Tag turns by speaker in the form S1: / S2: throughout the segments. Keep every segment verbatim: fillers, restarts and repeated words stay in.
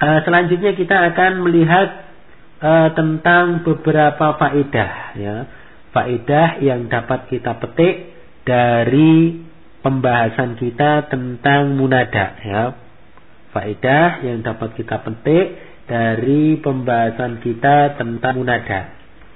S1: Uh, selanjutnya kita akan melihat uh, tentang beberapa faedah, ya, faedah yang dapat kita petik dari pembahasan kita tentang munada, ya, faedah yang dapat kita petik dari pembahasan kita tentang munada.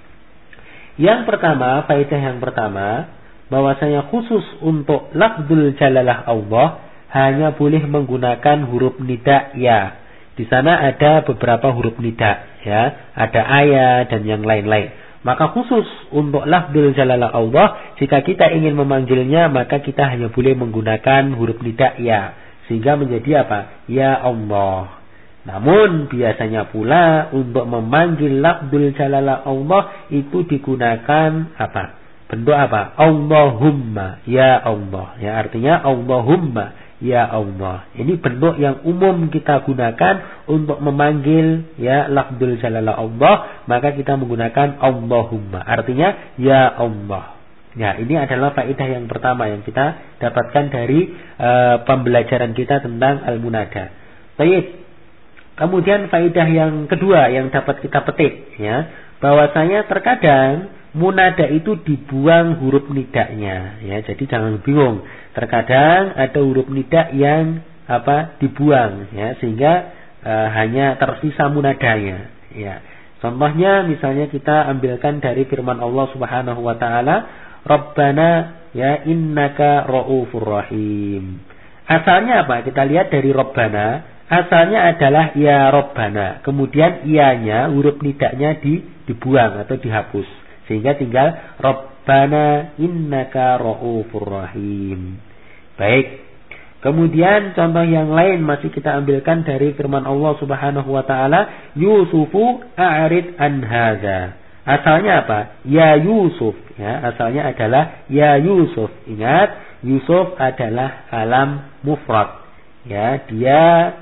S1: Yang pertama, faedah yang pertama, bahwasanya khusus untuk lafzul jalalah Allah hanya boleh menggunakan huruf nida ya. Di sana ada beberapa huruf nida, ya, ada ayat dan yang lain-lain. Maka khusus untuk lafzul jalalah Allah, jika kita ingin memanggilnya, maka kita hanya boleh menggunakan huruf nida ya, sehingga menjadi apa? Ya Allah. Namun biasanya pula untuk memanggil lafzul jalalah Allah itu digunakan apa? Bentuk apa? Allahumma, ya Allah. Ya, artinya Allahumma, ya Allah. Ini bentuk yang umum kita gunakan untuk memanggil, ya, lafzul jalalah Allah, maka kita menggunakan Allahumma. Artinya ya Allah. Ya, ini adalah faedah yang pertama yang kita dapatkan dari uh, pembelajaran kita tentang al-munada. Baik. Kemudian faedah yang kedua yang dapat kita petik, ya, bahwasanya terkadang munada itu dibuang huruf nidanya, ya. Jadi jangan bingung. Terkadang ada huruf nida yang apa? Dibuang, ya, sehingga e, hanya tersisa munadanya, ya. Contohnya misalnya kita ambilkan dari firman Allah Subhanahu wa taala, Rabbana, ya, innaka raufur rahim. Asalnya apa? Kita lihat dari Rabbana. Asalnya adalah ya Rabbana. Kemudian ianya, huruf nidanya di, dibuang atau dihapus. Sehingga tinggal Rabbana innaka raufur rahim. Baik. Kemudian contoh yang lain masih kita ambilkan dari firman Allah Subhanahu wa taala, Yusufu a'rid an hadza. Asalnya apa? Ya Yusuf, ya, asalnya adalah ya Yusuf. Ingat, Yusuf adalah alam mufrad. Ya, dia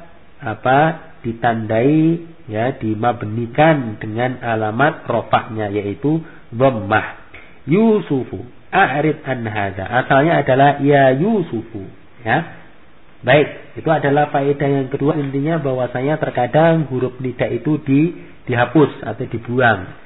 S1: apa? Ditandai, ya, dimabnikan dengan alamat rofahnya yaitu dhammah. Yusufu a'rid an hadza. Asalnya adalah ya Yusufu, ya. Baik, itu adalah faedah yang kedua, intinya bahwasanya terkadang huruf nida itu di dihapus atau dibuang.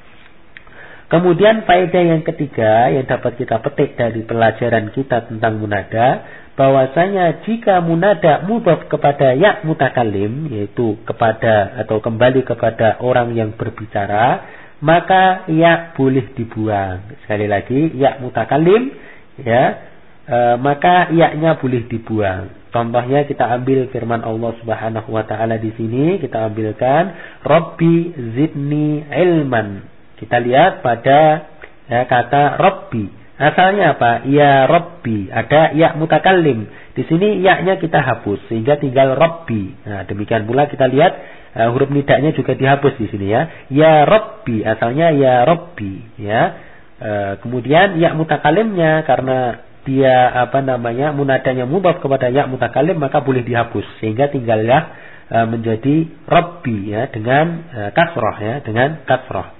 S1: Kemudian faedah yang ketiga yang dapat kita petik dari pelajaran kita tentang munada, bahwasanya jika munada mudhaf kepada ya mutakallim, yaitu kepada atau kembali kepada orang yang berbicara, maka ya boleh dibuang. Sekali lagi, ya mutakallim, ya, e, maka ya-nya boleh dibuang. Contohnya kita ambil firman Allah Subhanahu wa taala di sini, kita ambilkan Rabbi zidni ilman. Kita lihat pada, ya, kata Rabbi. Asalnya apa? Ya Rabbi. Ada ya mutakallim. Di sini ya-nya kita hapus sehingga tinggal Rabbi. Nah, demikian pula kita lihat uh, huruf nidanya juga dihapus di sini, ya. Ya Rabbi. Asalnya ya Rabbi, ya. Uh, kemudian ya mutakallimnya karena dia apa namanya? Munadanya mudhaf kepada ya mutakallim, maka boleh dihapus sehingga tinggallah uh, menjadi Rabbi, ya, dengan uh, kasrah, ya, dengan kasrah.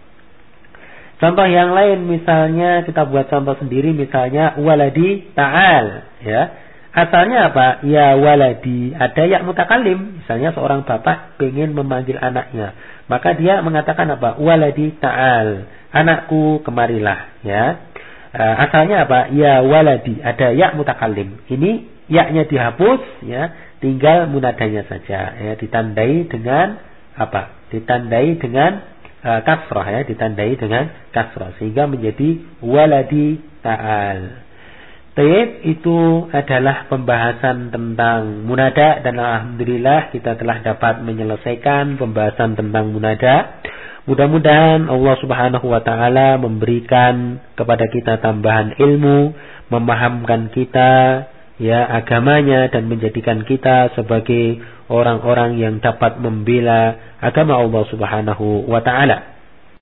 S1: Contoh yang lain misalnya kita buat contoh sendiri, misalnya waladi ta'al, ya. Asalnya apa? Ya waladi, ada ya mutakallim. Misalnya seorang bapak ingin memanggil anaknya, maka dia mengatakan apa? Waladi ta'al, anakku kemarilah, ya. Asalnya apa? Ya waladi, ada ya mutakallim. Ini ya-nya dihapus, ya, tinggal munadanya saja, ya, ditandai dengan apa? Ditandai dengan Uh, kasrah, ya, ditandai dengan kasrah sehingga menjadi waladi ta'al. Taib, itu adalah pembahasan tentang munada dan alhamdulillah kita telah dapat menyelesaikan pembahasan tentang munada. Mudah-mudahan Allah Subhanahu wa taala memberikan kepada kita tambahan ilmu, memahamkan kita, ya, agamanya dan menjadikan kita sebagai orang-orang yang dapat membela agama Allah Subhanahu wa taala.